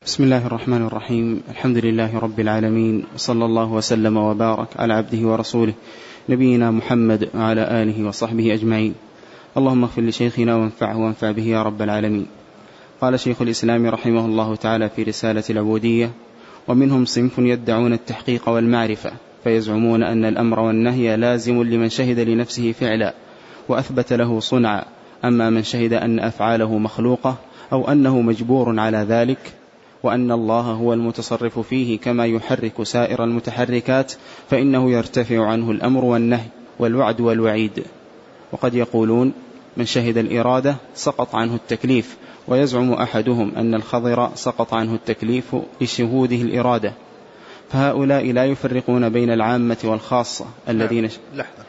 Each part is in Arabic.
بسم الله الرحمن الرحيم. الحمد لله رب العالمين، وصلى الله وسلم وبارك على عبده ورسوله نبينا محمد وعلى آله وصحبه أجمعين. اللهم اغفر لشيخنا وانفع به يا رب العالمين. قال شيخ الإسلام رحمه الله تعالى في رسالة العبودية: ومنهم صنف يدعون التحقيق والمعرفة، فيزعمون أن الأمر والنهي لازم لمن شهد لنفسه فعلا وأثبت له صنعا، أما من شهد أن أفعاله مخلوقة أو أنه مجبور على ذلك، وأن الله هو المتصرف فيه كما يحرك سائر المتحركات، فإنه يرتفع عنه الأمر والنهي والوعد والوعيد. وقد يقولون: من شهد الإرادة سقط عنه التكليف، ويزعم أحدهم أن الخضر سقط عنه التكليف لشهوده الإرادة. فهؤلاء لا يفرقون بين العامة والخاصة الذين لحظة.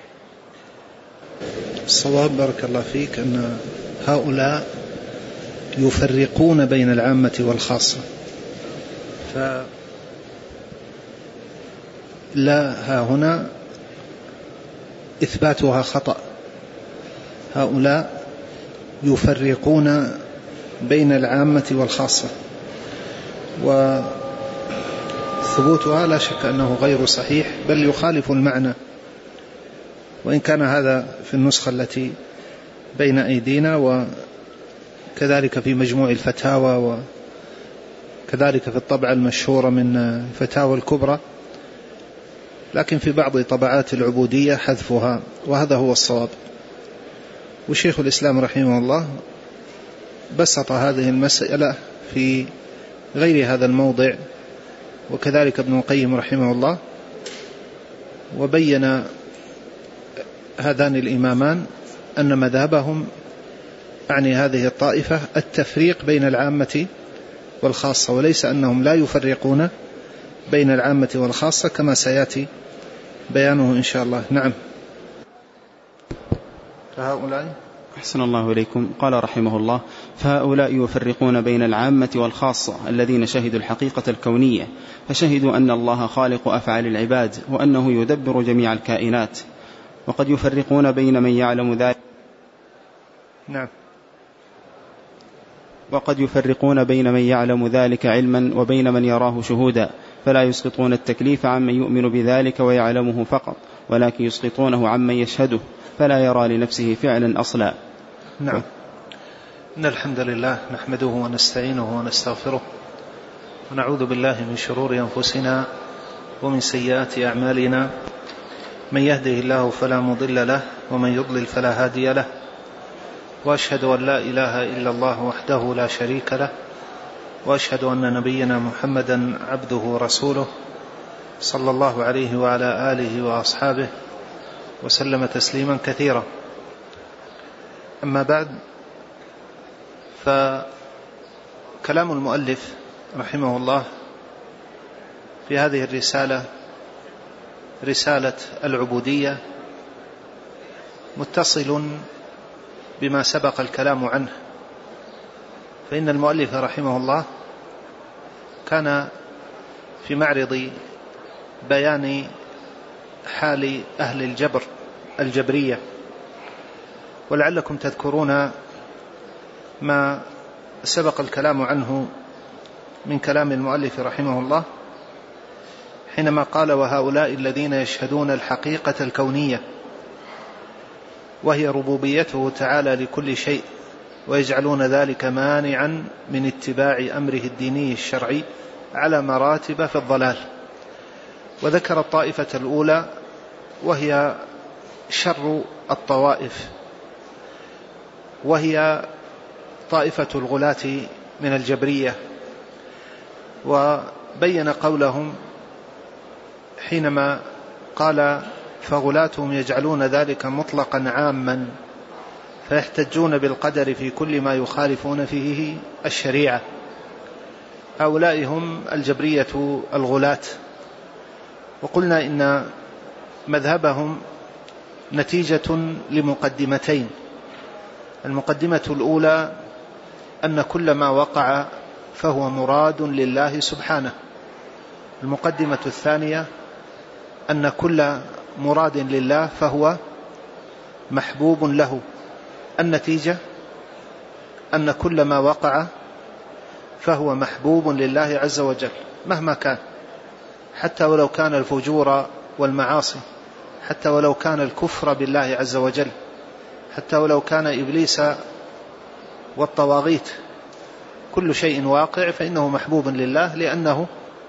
الصواب بارك الله فيك أن هؤلاء يفرقون بين العامة والخاصة، فلا ها هنا إثباتها خطأ. هؤلاء يفرقون بين العامة والخاصة، وثبوتها لا شك أنه غير صحيح، بل يخالف المعنى، وإن كان هذا في النسخة التي بين أيدينا، وكذلك في مجموع الفتاوى، وكذلك في الطبعة المشهورة من فتاوى الكبرى، لكن في بعض طبعات العبودية حذفها، وهذا هو الصواب. وشيخ الإسلام رحمه الله بسط هذه المسألة في غير هذا الموضع، وكذلك ابن القيم رحمه الله، وبين هذان الإمامان أن مذهبهم يعني هذه الطائفة التفريق بين العامة والخاصة، وليس أنهم لا يفرقون بين العامة والخاصة كما سيأتي بيانه إن شاء الله. نعم. فهؤلاء أحسن الله إليكم. قال رحمه الله: فهؤلاء يفرقون بين العامة والخاصة الذين شهدوا الحقيقة الكونية، فشهدوا أن الله خالق أفعال العباد، وأنه يدبر جميع الكائنات. وقد يفرقون بين من يعلم ذلك. نعم. وقد يفرقون بين من يعلم ذلك علما وبين من يراه شهودا، فلا يسقطون التكليف عمن يؤمن بذلك ويعلمه فقط، ولكن يسقطونه عمن يشهده فلا يرى لنفسه فعلا أصلا. نعم. إن الحمد لله نحمده ونستعينه ونستغفره، ونعوذ بالله من شرور أنفسنا ومن سيئات أعمالنا. من يهده الله فلا مضل له، ومن يضلل فلا هادي له، وأشهد أن لا إله إلا الله وحده لا شريك له، وأشهد أن نبينا محمدا عبده ورسوله، صلى الله عليه وعلى آله وأصحابه وسلم تسليما كثيرا. أما بعد، فكلام المؤلف رحمه الله في هذه الرسالة، رسالة العبودية، متصل بما سبق الكلام عنه. فإن المؤلف رحمه الله كان في معرض بيان حال أهل الجبر الجبرية، ولعلكم تذكرون ما سبق الكلام عنه من كلام المؤلف رحمه الله حينما قال: وهؤلاء الذين يشهدون الحقيقة الكونية، وهي ربوبيته تعالى لكل شيء، ويجعلون ذلك مانعا من اتباع أمره الديني الشرعي على مراتب في الضلال. وذكر الطائفة الأولى، وهي شر الطوائف، وهي طائفة الغلاة من الجبرية، وبين قولهم حينما قال: فغلاتهم يجعلون ذلك مطلقا عاما، فيحتجون بالقدر في كل ما يخالفون فيه الشريعة. هؤلاء هم الجبرية الغلاة. وقلنا إن مذهبهم نتيجة لمقدمتين. المقدمة الأولى أن كل ما وقع فهو مراد لله سبحانه. المقدمة الثانية أن كل مراد لله فهو محبوب له. النتيجة أن كل ما وقع فهو محبوب لله عز وجل مهما كان، حتى ولو كان الفجور والمعاصي، حتى ولو كان الكفر بالله عز وجل، حتى ولو كان إبليس والطواغيت، كل شيء واقع فإنه محبوب لله لأنه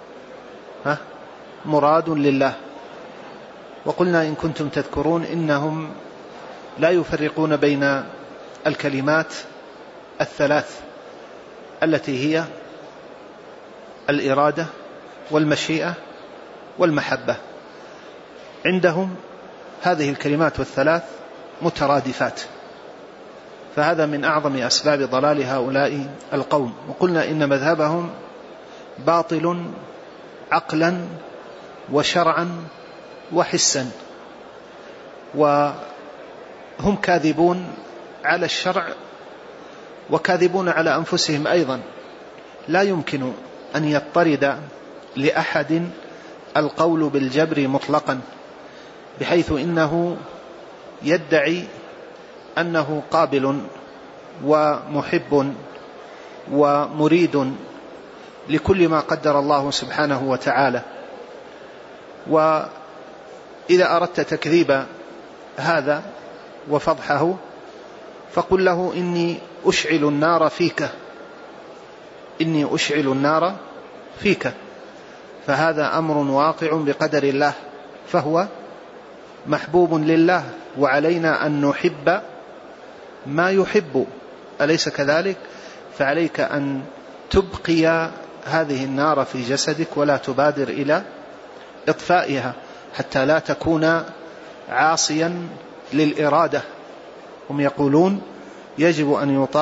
مراد لله. وقلنا إن كنتم تذكرون إنهم لا يفرقون بين الكلمات الثلاث التي هي الإرادة والمشيئة والمحبة، عندهم هذه الكلمات والثلاث مترادفات، فهذا من أعظم أسباب ضلال هؤلاء القوم. وقلنا إن مذهبهم باطل عقلا وشرعا وحسا، وهم كاذبون على الشرع وكاذبون على أنفسهم أيضا. لا يمكن أن يضطرد لأحد القول بالجبر مطلقا، بحيث إنه يدعي أنه قابل ومحب ومريد لكل ما قدر الله سبحانه وتعالى. وإذا أردت تكذيب هذا وفضحه فقل له إني أشعل النار فيك، إني أشعل النار فيك، فهذا أمر واقع بقدر الله، فهو محبوب لله، وعلينا أن نحب ما يحب، أليس كذلك؟ فعليك أن تبقي هذه النار في جسدك ولا تبادر إلى إطفائها حتى لا تكون عاصيا للإرادة. هم يقولون يجب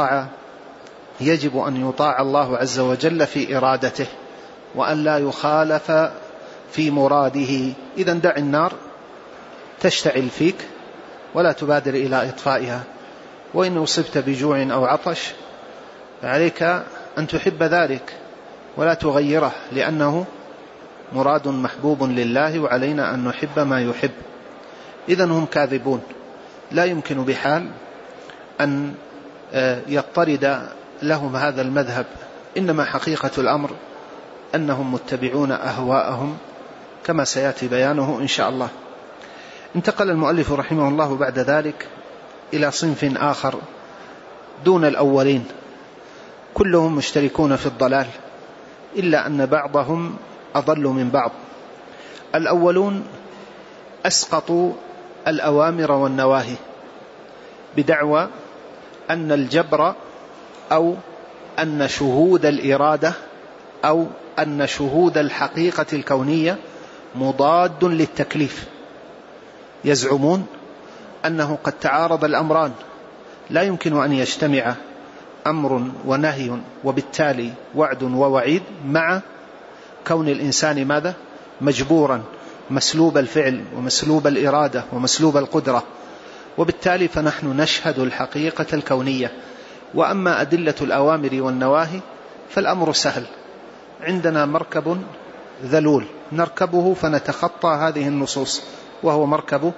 أن يطاع الله عز وجل في إرادته وأن لا يخالف في مراده. إذا دع النار تشتعل فيك ولا تبادر إلى إطفائها، وإن أصبت بجوع أو عطش فعليك أن تحب ذلك ولا تغيره، لأنه مراد محبوب لله وعلينا أن نحب ما يحب. إذن هم كاذبون، لا يمكن بحال أن يضطرد لهم هذا المذهب، إنما حقيقة الأمر أنهم متبعون أهواءهم كما سيأتي بيانه إن شاء الله. انتقل المؤلف رحمه الله بعد ذلك إلى صنف آخر دون الأولين، كلهم مشتركون في الضلال إلا أن بعضهم أضل من بعض. الأولون أسقطوا الأوامر والنواهي بدعوى أن الجبر أو أن شهود الإرادة أو أن شهود الحقيقة الكونية مضاد للتكليف. يزعمون أنه قد تعارض الأمران، لا يمكن أن يجتمع أمر ونهي وبالتالي وعد ووعيد مع كون الإنسان ماذا؟ مجبورا، مسلوب الفعل ومسلوب الإرادة ومسلوب القدرة، وبالتالي فنحن نشهد الحقيقة الكونية. وأما أدلة الأوامر والنواهي فالأمر سهل، عندنا مركب ذلول نركبه فنتخطى هذه النصوص، وهو مركب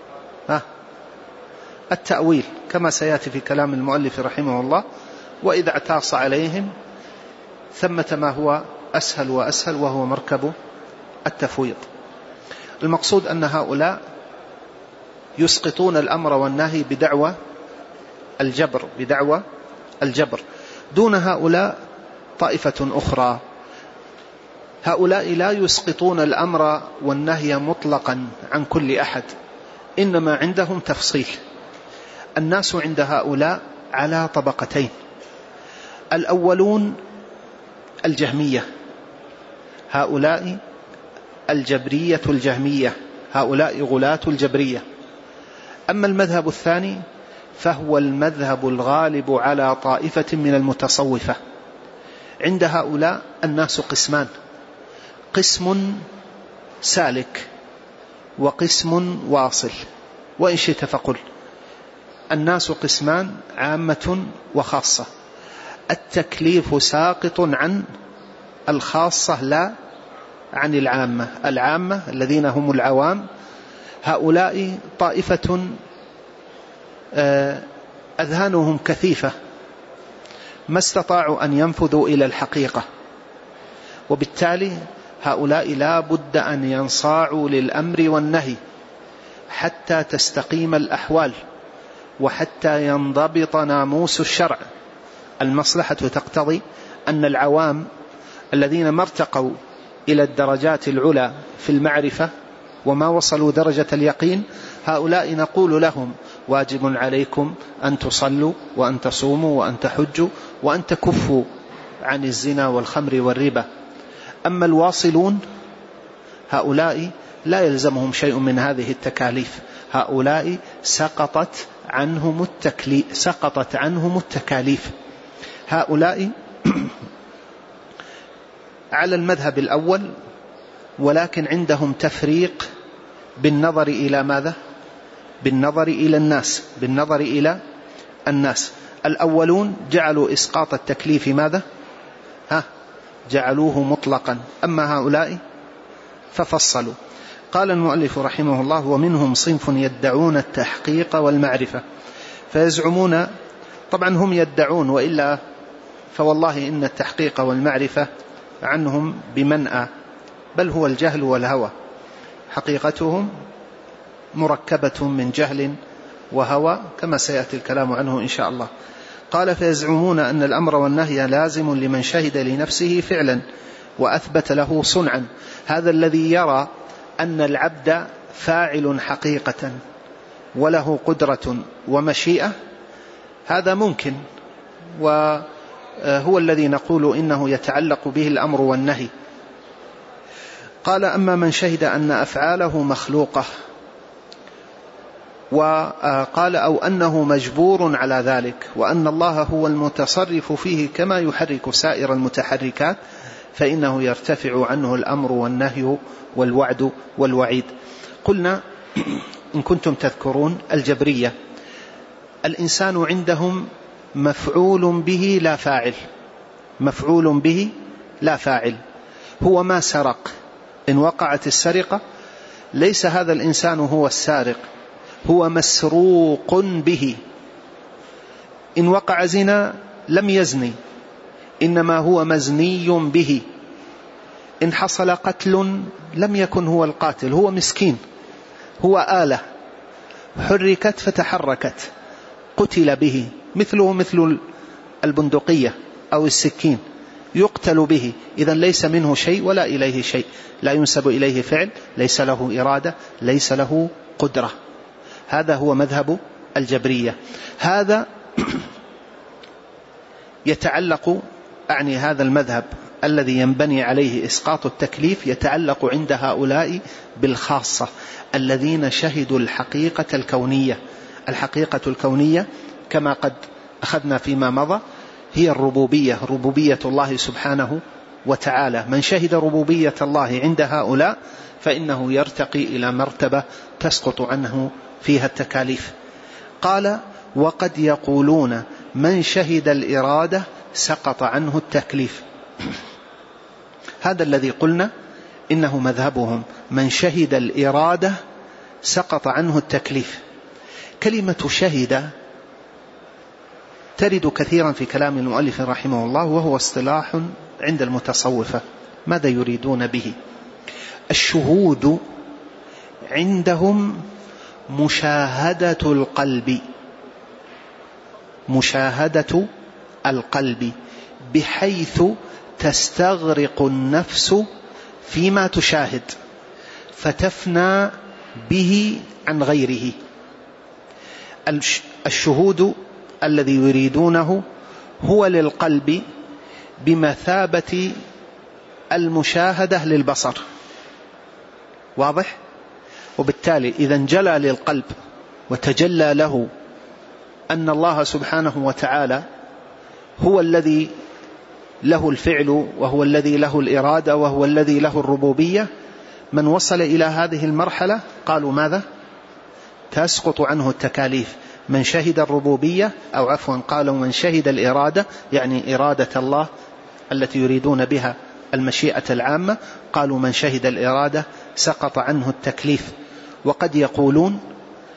التأويل كما سيأتي في كلام المؤلف رحمه الله. وإذا اعتاص عليهم ثمة ما هو أسهل وأسهل، وهو مركب التفويض. المقصود أن هؤلاء يسقطون الأمر والنهي بدعوى الجبر. دون هؤلاء طائفة أخرى، هؤلاء لا يسقطون الأمر والنهي مطلقا عن كل أحد، إنما عندهم تفصيل. الناس عند هؤلاء على طبقتين: الأولون الجهمية، هؤلاء الجبرية الجهمية، هؤلاء غلاة الجبرية. أما المذهب الثاني فهو المذهب الغالب على طائفة من المتصوفة. عند هؤلاء الناس قسمان: قسم سالك وقسم واصل، وإن شئت فقل الناس قسمان: عامة وخاصة. التكليف ساقط عن الخاصة لا عن العامة. العامة الذين هم العوام هؤلاء طائفة أذهانهم كثيفة ما استطاعوا أن ينفذوا إلى الحقيقة، وبالتالي هؤلاء لا بد أن ينصاعوا للأمر والنهي حتى تستقيم الأحوال وحتى ينضبط ناموس الشرع. المصلحة تقتضي أن العوام الذين ما ارتقوا إلى الدرجات العلى في المعرفة وما وصلوا درجة اليقين، هؤلاء نقول لهم واجب عليكم أن تصلوا وأن تصوموا وأن تحجوا وأن تكفوا عن الزنا والخمر والربا. أما الواصلون هؤلاء لا يلزمهم شيء من هذه التكاليف، هؤلاء سقطت عنهم التكاليف. هؤلاء على المذهب الأول، ولكن عندهم تفريق بالنظر إلى ماذا؟ بالنظر إلى الناس. الأولون جعلوا إسقاط التكليف ماذا؟ جعلوه مطلقا، أما هؤلاء ففصلوا. قال المؤلف رحمه الله: ومنهم صنف يدعون التحقيق والمعرفة، فيزعمون، طبعا هم يدعون، وإلا فوالله إن التحقيق والمعرفة عنهم بمنأى، بل هو الجهل والهوى، حقيقتهم مركبة من جهل وهوى كما سيأتي الكلام عنه إن شاء الله. قال: فيزعمون أن الأمر والنهي لازم لمن شهد لنفسه فعلا وأثبت له صنعا. هذا الذي يرى أن العبد فاعل حقيقة وله قدرة ومشيئة، هذا ممكن، وهو الذي نقول إنه يتعلق به الأمر والنهي. قال: أما من شهد أن أفعاله مخلوقة، وقال: أو أنه مجبور على ذلك، وأن الله هو المتصرف فيه كما يحرك سائر المتحركات، فإنه يرتفع عنه الأمر والنهي والوعد والوعيد. قلنا إن كنتم تذكرون الجبرية، الإنسان عندهم مفعول به لا فاعل، مفعول به لا فاعل. هو ما سرق، إن وقعت السرقة ليس هذا الإنسان هو السارق، هو مسروق به. إن وقع زنا لم يزني، إنما هو مزني به. إن حصل قتل لم يكن هو القاتل، هو مسكين، هو آلة حركت فتحركت قتل به، مثله مثل البندقية أو السكين يقتل به. إذن ليس منه شيء ولا إليه شيء، لا ينسب إليه فعل، ليس له إرادة، ليس له قدرة. هذا هو مذهب الجبرية. هذا يتعلق، أعني هذا المذهب الذي ينبني عليه إسقاط التكليف يتعلق عند هؤلاء بالخاصة الذين شهدوا الحقيقة الكونية. الحقيقة الكونية كما قد أخذنا فيما مضى هي الربوبية، ربوبية الله سبحانه وتعالى. من شهد ربوبية الله عند هؤلاء فإنه يرتقي إلى مرتبة تسقط عنه فيها التكاليف. قال: وقد يقولون من شهد الإرادة سقط عنه التكليف. هذا الذي قلنا إنه مذهبهم، من شهد الإرادة سقط عنه التكليف. كلمة شهد ترد كثيرا في كلام المؤلف رحمه الله، وهو اصطلاح عند المتصوفة. ماذا يريدون به؟ الشهود عندهم مشاهدة القلب، مشاهدة القلب، بحيث تستغرق النفس فيما تشاهد فتفنى به عن غيره. الشهود الذي يريدونه هو للقلب بمثابة المشاهدة للبصر، واضح؟ وبالتالي إذا انجلى للقلب وتجلى له أن الله سبحانه وتعالى هو الذي له الفعل، وهو الذي له الإرادة، وهو الذي له الربوبية، من وصل إلى هذه المرحلة قالوا ماذا؟ تسقط عنه التكاليف. من شهد الربوبية، أو عفوا قالوا من شهد الإرادة، يعني إرادة الله التي يريدون بها المشيئة العامة، قالوا من شهد الإرادة سقط عنه التكليف. وقد يقولون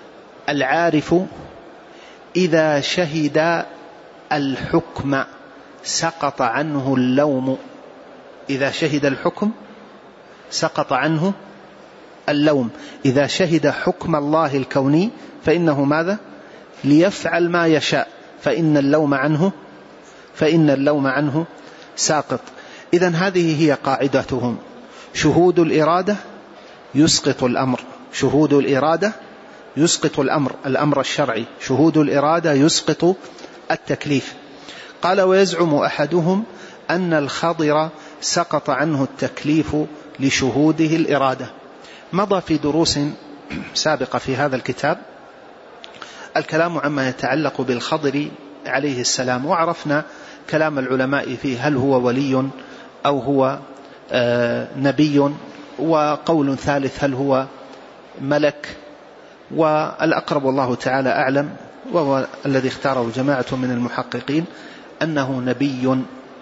العارف إذا شهد الحكم سقط عنه اللوم. إذا شهد الحكم سقط عنه اللوم. إذا شهد حكم الله الكوني فإنه ماذا؟ ليفعل ما يشاء، فإن اللوم عنه ساقط. إذن هذه هي قاعدتهم: شهود الإرادة يسقط الأمر، شهود الإرادة يسقط الأمر الشرعي، شهود الإرادة يسقط التكليف. قال: ويزعم أحدهم أن الخضر سقط عنه التكليف لشهوده الإرادة. مضى في دروس سابقة في هذا الكتاب الكلام عما يتعلق بالخضر عليه السلام، وعرفنا كلام العلماء فيه: هل هو ولي أو هو نبي؟ وقول ثالث: هل هو ملك؟ والأقرب والله تعالى أعلم، وهو الذي اختاره جماعة من المحققين، أنه نبي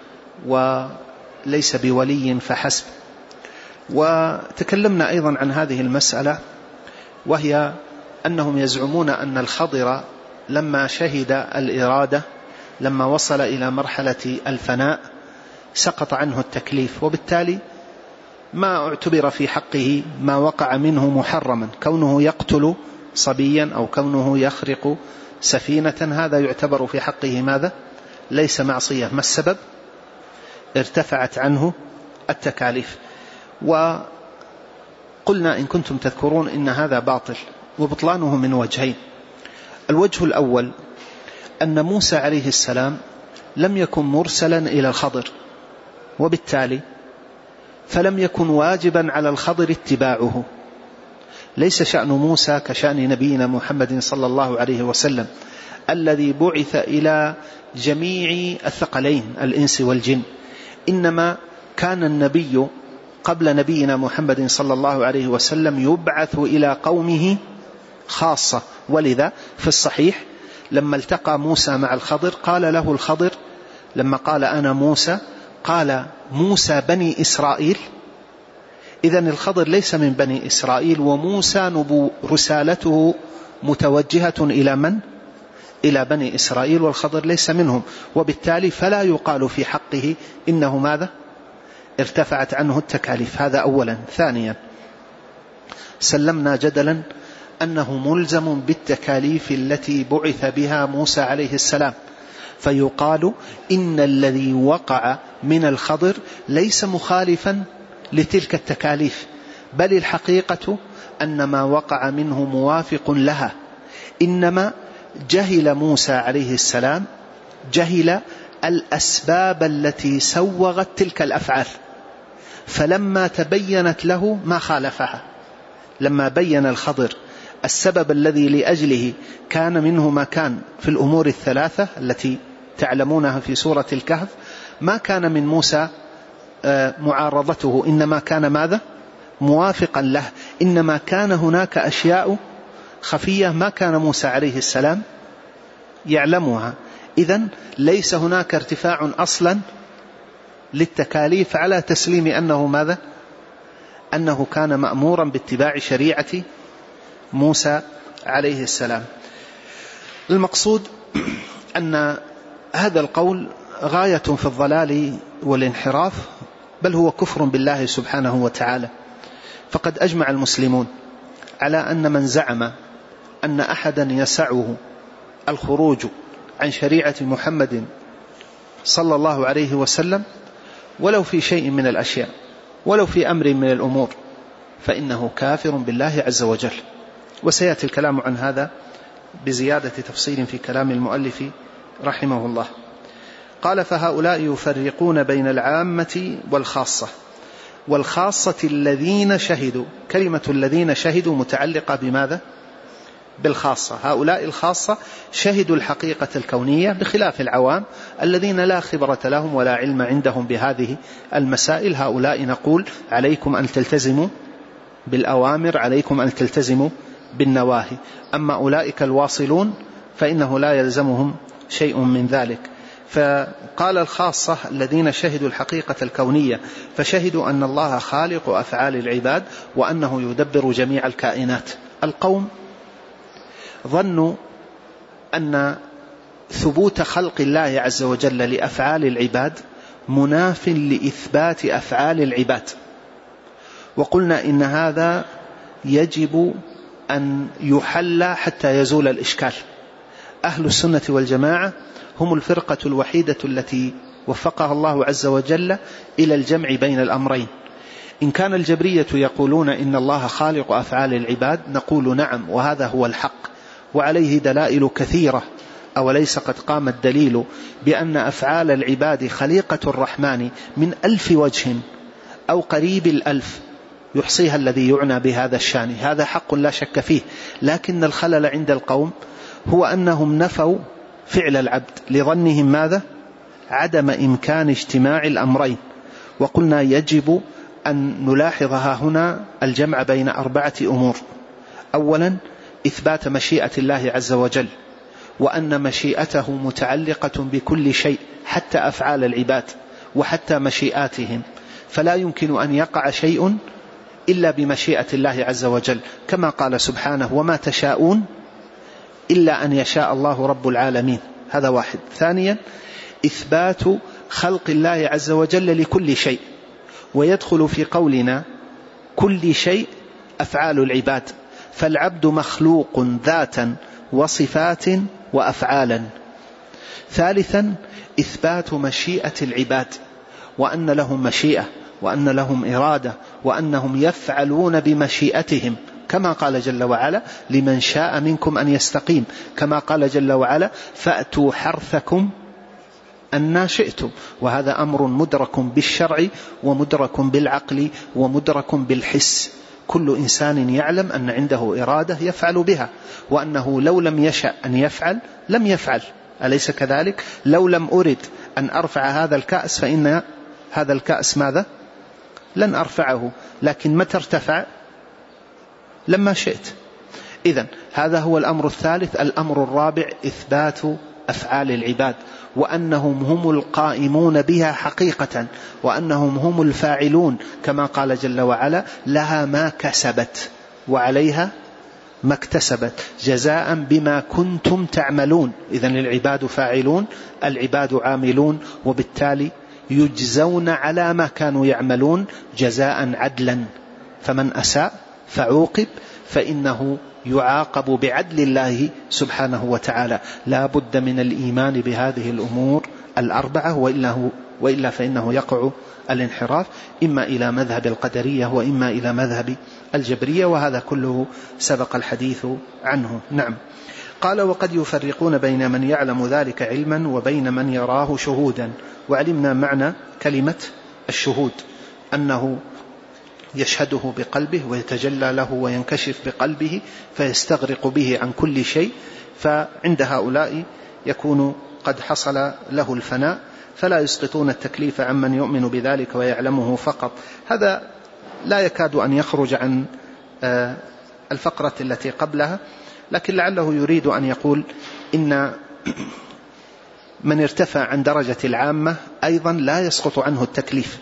وليس بولي فحسب. وتكلمنا أيضا عن هذه المسألة، وهي أنهم يزعمون أن الخضر لما شهد الإرادة، لما وصل إلى مرحلة الفناء، سقط عنه التكليف، وبالتالي ما اعتبر في حقه ما وقع منه محرما، كونه يقتل صبيا أو كونه يخرق سفينة، هذا يعتبر في حقه ماذا؟ ليس معصية. ما السبب؟ ارتفعت عنه التكاليف. وقلنا إن كنتم تذكرون إن هذا باطل، وبطلانه من وجهين. الوجه الأول أن موسى عليه السلام لم يكن مرسلا إلى الخضر، وبالتالي فلم يكن واجبا على الخضر اتباعه. ليس شأن موسى كشأن نبينا محمد صلى الله عليه وسلم الذي بعث إلى جميع الثقلين الإنس والجن، إنما كان النبي قبل نبينا محمد صلى الله عليه وسلم يبعث إلى قومه خاصة. ولذا في الصحيح لما التقى موسى مع الخضر قال له الخضر لما قال أنا موسى، قال: موسى بني إسرائيل. إذن الخضر ليس من بني إسرائيل، وموسى رسالته متوجهة إلى من؟ إلى بني إسرائيل، والخضر ليس منهم، وبالتالي فلا يقال في حقه إنه ماذا؟ ارتفعت عنه التكاليف. هذا أولا. ثانيا، سلمنا جدلا أنه ملزم بالتكاليف التي بعث بها موسى عليه السلام، فيقال إن الذي وقع من الخضر ليس مخالفا لتلك التكاليف، بل الحقيقة أن ما وقع منه موافق لها، إنما جهل موسى عليه السلام، جهل الأسباب التي سوغت تلك الأفعال، فلما تبينت له ما خالفها. لما بين الخضر السبب الذي لأجله كان منه ما كان في الأمور الثلاثة التي تعلمونها في سورة الكهف، ما كان من موسى معارضته، إنما كان ماذا؟ موافقا له. إنما كان هناك أشياء خفية ما كان موسى عليه السلام يعلمها. إذن ليس هناك ارتفاع أصلا للتكاليف على تسليم أنه ماذا؟ أنه كان مأمورا باتباع شريعة موسى عليه السلام. المقصود أن هذا القول غاية في الضلال والانحراف، بل هو كفر بالله سبحانه وتعالى. فقد أجمع المسلمون على أن من زعم أن أحدا يسعه الخروج عن شريعة محمد صلى الله عليه وسلم ولو في شيء من الأشياء، ولو في أمر من الأمور، فإنه كافر بالله عز وجل. وسيأتي الكلام عن هذا بزيادة تفصيل في كلام المؤلف رحمه الله. قال: فهؤلاء يفرقون بين العامة والخاصة. والخاصة الذين شهدوا، كلمة الذين شهدوا متعلقة بماذا؟ بالخاصة. هؤلاء الخاصة شهدوا الحقيقة الكونية، بخلاف العوام الذين لا خبرة لهم ولا علم عندهم بهذه المسائل. هؤلاء نقول عليكم أن تلتزموا بالأوامر، عليكم أن تلتزموا بالنواهي. أما أولئك الواصلون فإنه لا يلزمهم شيء من ذلك. فقال الخاصة الذين شهدوا الحقيقة الكونية، فشهدوا أن الله خالق أفعال العباد وأنه يدبر جميع الكائنات. القوم ظنوا أن ثبوت خلق الله عز وجل لأفعال العباد مناف لإثبات أفعال العباد، وقلنا إن هذا يجب أن يحل حتى يزول الإشكال. أهل السنة والجماعة هم الفرقة الوحيدة التي وفقها الله عز وجل إلى الجمع بين الأمرين. إن كان الجبرية يقولون إن الله خالق أفعال العباد نقول نعم، وهذا هو الحق، وعليه دلائل كثيرة. أوليس قد قام الدليل بأن أفعال العباد خليقة الرحمن من 1000 وجه أو قريب 1000 يحصيها الذي يعنى بهذا الشان. هذا حق لا شك فيه، لكن الخلل عند القوم هو أنهم نفوا فعل العبد لظنهم ماذا؟ عدم إمكان اجتماع الأمرين. وقلنا يجب أن نلاحظها هنا الجمع بين 4 أمور. أولا إثبات مشيئة الله عز وجل، وأن مشيئته متعلقة بكل شيء حتى أفعال العباد وحتى مشيئاتهم، فلا يمكن أن يقع شيء إلا بمشيئة الله عز وجل، كما قال سبحانه وما تشاءون إلا أن يشاء الله رب العالمين. هذا واحد. ثانيا إثبات خلق الله عز وجل لكل شيء، ويدخل في قولنا كل شيء أفعال العباد، فالعبد مخلوق ذاتا وصفات وأفعالا. ثالثا إثبات مشيئة العباد، وأن لهم مشيئة وأن لهم إرادة وأنهم يفعلون بمشيئتهم، كما قال جل وعلا لمن شاء منكم أن يستقيم، كما قال جل وعلا فأتوا حرثكم أن شئتم. وهذا أمر مدرك بالشرع ومدرك بالعقل ومدرك بالحس. كل إنسان يعلم أن عنده إرادة يفعل بها، وأنه لو لم يشأ أن يفعل لم يفعل، أليس كذلك؟ لو لم أرد أن أرفع هذا الكأس فإن هذا الكأس ماذا؟ لن أرفعه، لكن متى ارتفع؟ لما شئت. إذن هذا هو الأمر الثالث. الأمر الرابع إثبات أفعال العباد، وأنهم هم القائمون بها حقيقة، وأنهم هم الفاعلون، كما قال جل وعلا لها ما كسبت وعليها ما اكتسبت جزاء بما كنتم تعملون. إذن العباد فاعلون، العباد عاملون، وبالتالي يجزون على ما كانوا يعملون جزاء عدلا. فمن أساء فعوقب فإنه يعاقب بعدل الله سبحانه وتعالى. لا بد من الإيمان بهذه الأمور 4، وإلا فإنه يقع الانحراف إما إلى مذهب القدرية وإما إلى مذهب الجبرية، وهذا كله سبق الحديث عنه. نعم. قال وقد يفرقون بين من يعلم ذلك علما وبين من يراه شهودا. وعلمنا معنى كلمة الشهود أنه يشهده بقلبه ويتجلى له وينكشف بقلبه فيستغرق به عن كل شيء، فعند هؤلاء يكون قد حصل له الفناء، فلا يسقطون التكليف عمن يؤمن بذلك ويعلمه فقط. هذا لا يكاد أن يخرج عن الفقرة التي قبلها، لكن لعله يريد أن يقول إن من ارتفع عن درجة العامة أيضا لا يسقط عنه التكليف.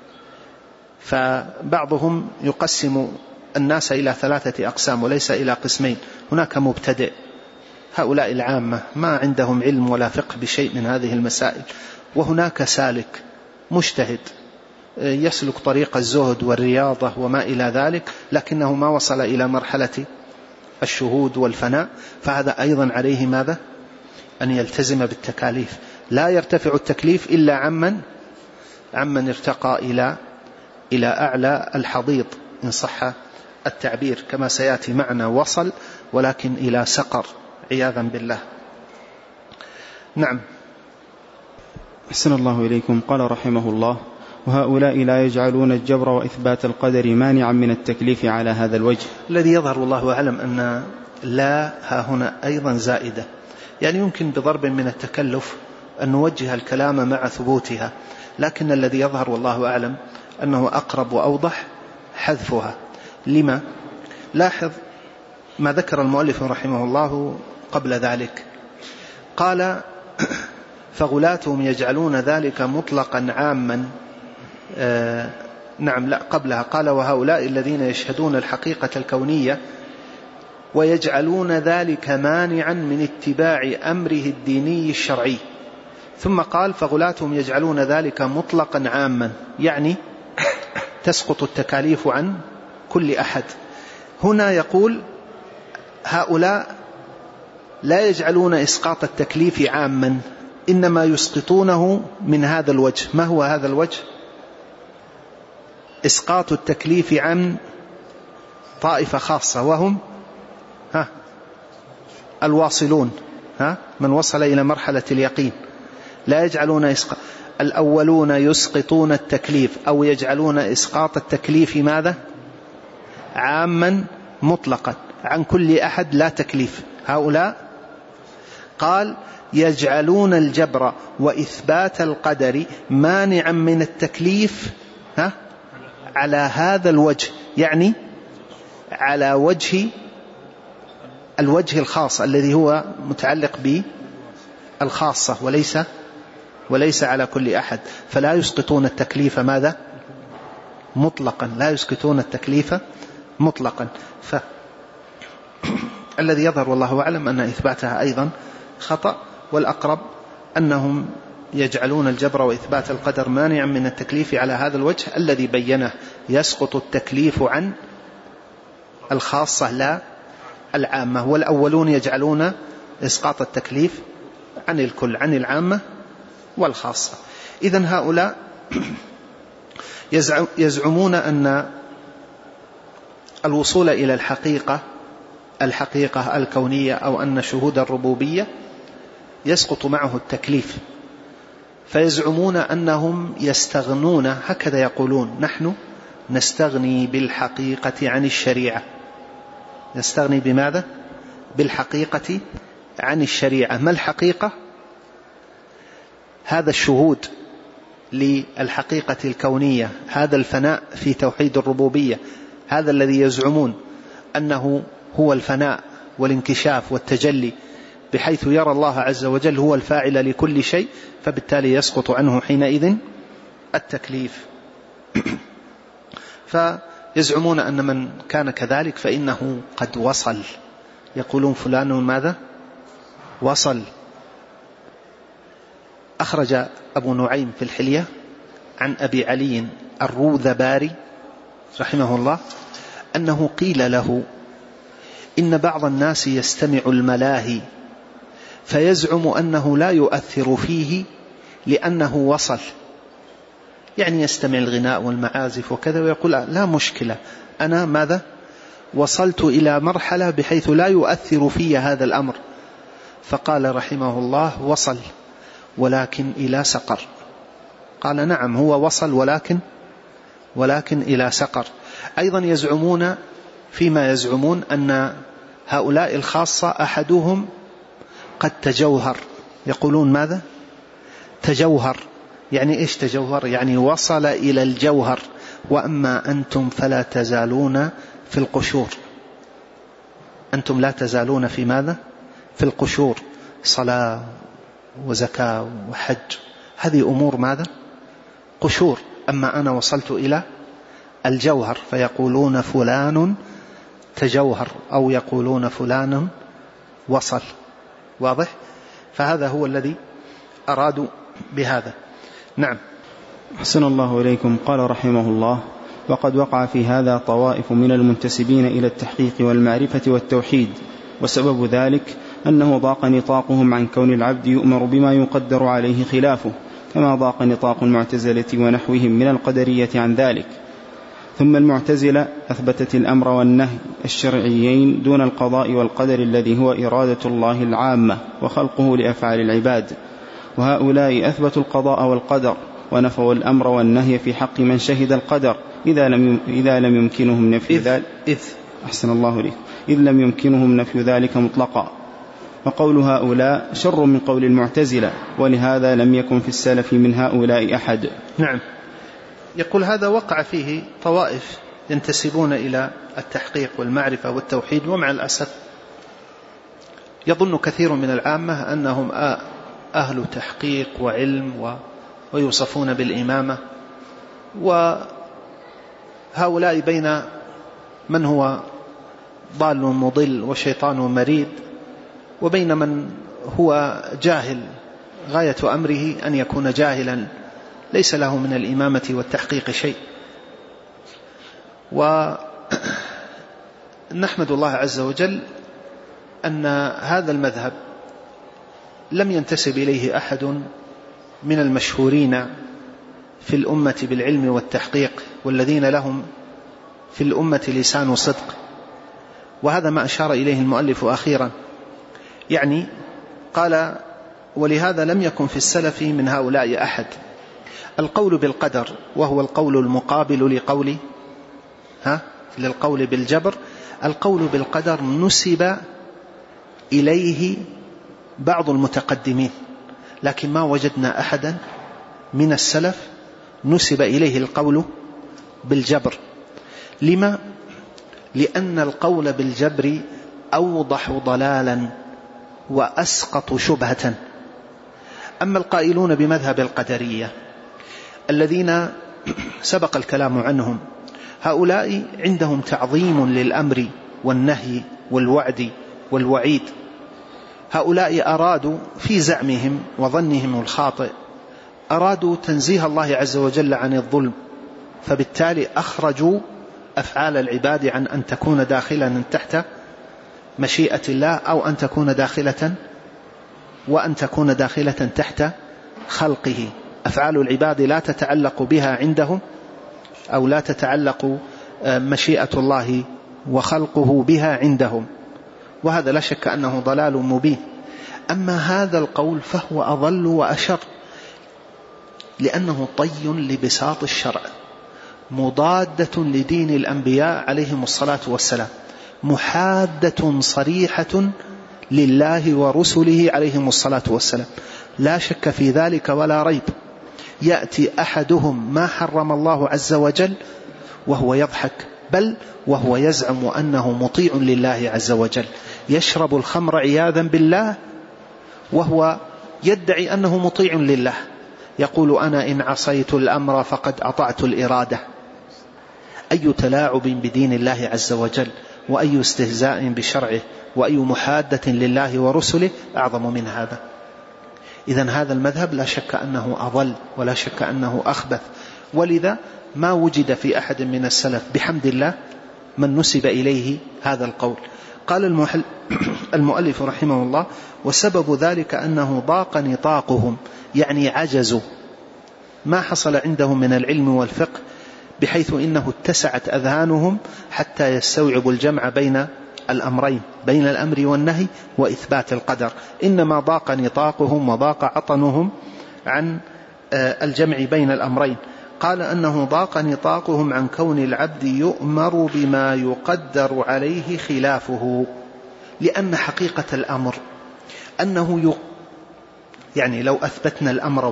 فبعضهم يقسم الناس إلى 3 أقسام وليس إلى قسمين. هناك مبتدئ، هؤلاء العامة ما عندهم علم ولا فقه بشيء من هذه المسائل، وهناك سالك مجتهد يسلك طريق الزهد والرياضة وما إلى ذلك، لكنه ما وصل إلى مرحلة الشهود والفناء، فهذا أيضا عليه ماذا؟ أن يلتزم بالتكاليف. لا يرتفع التكليف إلا عمن ارتقى إلى أعلى الحضيض إن صح التعبير، كما سيأتي معنا وصل ولكن إلى سقر عياذا بالله. نعم. أحسن الله إليكم. قال رحمه الله وهؤلاء لا يجعلون الجبر وإثبات القدر مانعا من التكليف على هذا الوجه. الذي يظهر والله أعلم أن لا ها هنا أيضا زائدة، يعني يمكن بضرب من التكلف أن نوجه الكلام مع ثبوتها، لكن الذي يظهر والله أعلم أنه أقرب وأوضح حذفها. لما؟ لاحظ ما ذكر المؤلف رحمه الله قبل ذلك، قال فغلاتهم يجعلون ذلك مطلقا عاما. نعم، لا قبلها قال وهؤلاء الذين يشهدون الحقيقة الكونية ويجعلون ذلك مانعا من اتباع أمره الديني الشرعي. ثم قال فغلاتهم يجعلون ذلك مطلقا عاما، يعني تسقط التكاليف عن كل أحد. هنا يقول هؤلاء لا يجعلون إسقاط التكليف عاما، إنما يسقطونه من هذا الوجه. ما هو هذا الوجه؟ إسقاط التكليف عن طائفة خاصة، وهم الواصلون، من وصل إلى مرحلة اليقين. لا يجعلون إسقاط، الأولون يسقطون التكليف أو يجعلون إسقاط التكليف ماذا؟ عاما مطلقا عن كل أحد لا تكليف. هؤلاء قال يجعلون الجبر وإثبات القدر مانعا من التكليف على هذا الوجه، يعني على الوجه الخاص الذي هو متعلق بالخاصة وليس على كل أحد. فلا يسقطون التكليف ماذا؟ مطلقا، لا يسقطون التكليف مطلقا. الذي يظهر والله أعلم أن إثباتها أيضا خطأ، والأقرب أنهم يجعلون الجبر وإثبات القدر مانعا من التكليف على هذا الوجه الذي بينه، يسقط التكليف عن الخاصة لا العامة. والأولون يجعلون إسقاط التكليف عن الكل، عن العامة والخاصة. إذن هؤلاء يزعمون أن الوصول إلى الحقيقة الكونية أو أن شهود الربوبية يسقط معه التكليف، فيزعمون أنهم يستغنون، هكذا يقولون: نحن نستغني بالحقيقة عن الشريعة. نستغني بماذا؟ بالحقيقة عن الشريعة. ما الحقيقة؟ هذا الشهود للحقيقة الكونية، هذا الفناء في توحيد الربوبية، هذا الذي يزعمون أنه هو الفناء والانكشاف والتجلي، بحيث يرى الله عز وجل هو الفاعل لكل شيء، فبالتالي يسقط عنه حينئذ التكليف. فيزعمون أن من كان كذلك فإنه قد وصل. يقولون فلان ماذا؟ وصل. أخرج أبو نعيم في الحلية عن أبي علي الروذباري رحمه الله أنه قيل له: إن بعض الناس يستمع الملاهي فيزعم أنه لا يؤثر فيه لأنه وصل، يعني يستمع الغناء والمعازف وكذا، ويقول لا مشكلة، أنا ماذا؟ وصلت إلى مرحلة بحيث لا يؤثر في هذا الأمر. فقال رحمه الله: وصل ولكن إلى سقر. قال: نعم، هو وصل ولكن إلى سقر. أيضا يزعمون فيما يزعمون أن هؤلاء الخاصة أحدهم قد تجوهر. يقولون ماذا؟ تجوهر. يعني إيش تجوهر؟ يعني وصل إلى الجوهر. وأما أنتم فلا تزالون في القشور. أنتم لا تزالون في ماذا؟ في القشور، صلاة وزكاة وحج، هذه أمور ماذا؟ قشور. أما أنا وصلت إلى الجوهر، فيقولون فلان تجوهر أو يقولون فلان وصل. واضح؟ فهذا هو الذي أرادوا بهذا. نعم. أحسن الله إليكم. قال رحمه الله: وقد وقع في هذا طوائف من المنتسبين إلى التحقيق والمعرفة والتوحيد، وسبب ذلك أنه ضاق نطاقهم عن كون العبد يؤمر بما يقدر عليه خلافه، كما ضاق نطاق المعتزلة ونحوهم من القدرية عن ذلك. ثم المعتزلة أثبتت الأمر والنهي الشرعيين دون القضاء والقدر الذي هو إرادة الله العامة وخلقه لأفعال العباد، وهؤلاء أثبتوا القضاء والقدر ونفوا الأمر والنهي في حق من شهد القدر إذا لم يمكنهم نفي ذلك. أحسن الله إليك. إذ لم يمكنهم نفي ذلك مطلقا. وقول هؤلاء شر من قول المعتزلة، ولهذا لم يكن في السلف من هؤلاء أحد. نعم. يقول هذا وقع فيه طوائف ينتسبون إلى التحقيق والمعرفة والتوحيد، ومع الأسف يظن كثير من العامة أنهم أهل تحقيق وعلم ويوصفون بالإمامة، وهؤلاء بين من هو ضال مضل وشيطان مريد، وبين من هو جاهل غاية أمره أن يكون جاهلا ليس له من الإمامة والتحقيق شيء. ونحمد الله عز وجل أن هذا المذهب لم ينتسب إليه أحد من المشهورين في الأمة بالعلم والتحقيق والذين لهم في الأمة لسان صدق، وهذا ما أشار إليه المؤلف أخيرا، يعني قال: ولهذا لم يكن في السلف من هؤلاء أحد. القول بالقدر وهو القول المقابل للقول بالجبر، القول بالقدر نسب إليه بعض المتقدمين، لكن ما وجدنا أحدا من السلف نسب إليه القول بالجبر. لما؟ لأن القول بالجبر أوضح ضلالا وأسقط شبهة. أما القائلون بمذهب القدرية الذين سبق الكلام عنهم، هؤلاء عندهم تعظيم للأمر والنهي والوعد والوعيد. هؤلاء أرادوا في زعمهم وظنهم الخاطئ أرادوا تنزيه الله عز وجل عن الظلم، فبالتالي أخرجوا أفعال العباد عن أن تكون داخلا تحت مشيئة الله، أو أن تكون داخلة تحت خلقه. أفعال العباد لا تتعلق بها عندهم، أو لا تتعلق مشيئة الله وخلقه بها عندهم، وهذا لا شك أنه ضلال مبين. أما هذا القول فهو أضل وأشر، لأنه طي لبساط الشرع، مضادة لدين الأنبياء عليهم الصلاة والسلام، محادة صريحة لله ورسله عليهم الصلاة والسلام، لا شك في ذلك ولا ريب. يأتي أحدهم ما حرم الله عز وجل وهو يضحك، بل وهو يزعم أنه مطيع لله عز وجل، يشرب الخمر عياذا بالله وهو يدعي أنه مطيع لله، يقول: أنا إن عصيت الأمر فقد أطعت الإرادة. أي تلاعب بدين الله عز وجل، وأي استهزاء بشرعه، وأي محادة لله ورسله أعظم من هذا. إذن هذا المذهب لا شك أنه أضل ولا شك أنه أخبث، ولذا ما وجد في أحد من السلف بحمد الله من نسب إليه هذا القول. قال المؤلف رحمه الله: وسبب ذلك أنه ضاق نطاقهم، يعني عجزوا، ما حصل عندهم من العلم والفقه بحيث إنه اتسعت أذهانهم حتى يستوعبوا الجمع بين الأمرين، بين الأمر والنهي وإثبات القدر. إنما ضاق نطاقهم وضاق عطنهم عن الجمع بين الأمرين. قال أنه ضاق نطاقهم عن كون العبد يؤمر بما يقدر عليه خلافه، لأن حقيقة الأمر أنه يعني لو أثبتنا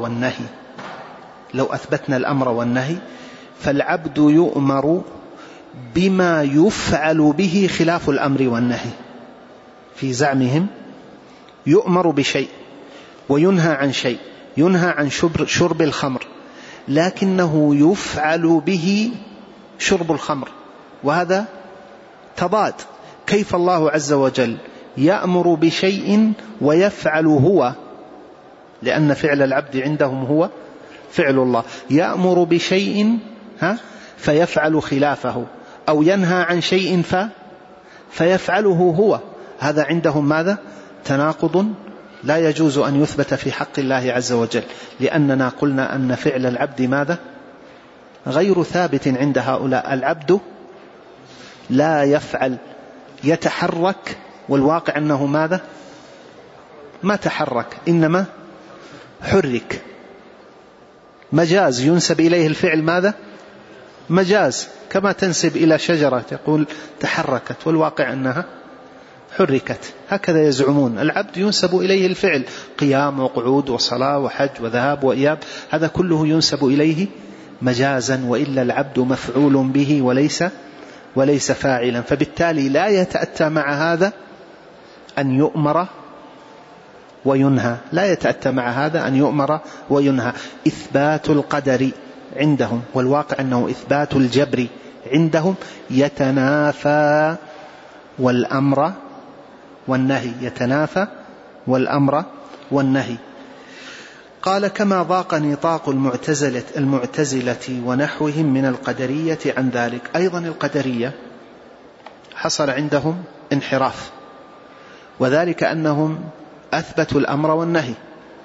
الأمر والنهي فالعبد يؤمر بما يفعل به خلاف الأمر والنهي. في زعمهم يؤمر بشيء وينهى عن شيء، ينهى عن شرب الخمر، لكنه يفعل به شرب الخمر، وهذا تضاد. كيف الله عز وجل يأمر بشيء ويفعل هو، لأن فعل العبد عندهم هو فعل الله، يأمر بشيء فيفعل خلافه، أو ينهى عن شيء فيفعله هو، هذا عندهم ماذا؟ تناقض لا يجوز أن يثبت في حق الله عز وجل، لأننا قلنا أن فعل العبد ماذا؟ غير ثابت عند هؤلاء. العبد لا يفعل، يتحرك، والواقع أنه ماذا؟ ما تحرك، إنما حرك. مجاز ينسب إليه الفعل ماذا؟ مجاز، كما تنسب إلى شجرة تقول تحركت، والواقع أنها حركت. هكذا يزعمون. العبد ينسب إليه الفعل، قيام وقعود وصلاة وحج وذهاب وإياب، هذا كله ينسب إليه مجازا، وإلا العبد مفعول به وليس فاعلا. فبالتالي لا يتأتى مع هذا أن يؤمر وينهى، لا يتأتى مع هذا أن يؤمر وينهى. إثبات القدر عندهم، والواقع أنه إثبات الجبر عندهم يتنافى والأمر والنهي، يتنافى والأمر والنهي. قال كما ضاق نطاق المعتزلة ونحوهم من القدرية عن ذلك. أيضا القدرية حصل عندهم انحراف، وذلك أنهم أثبتوا الأمر والنهي.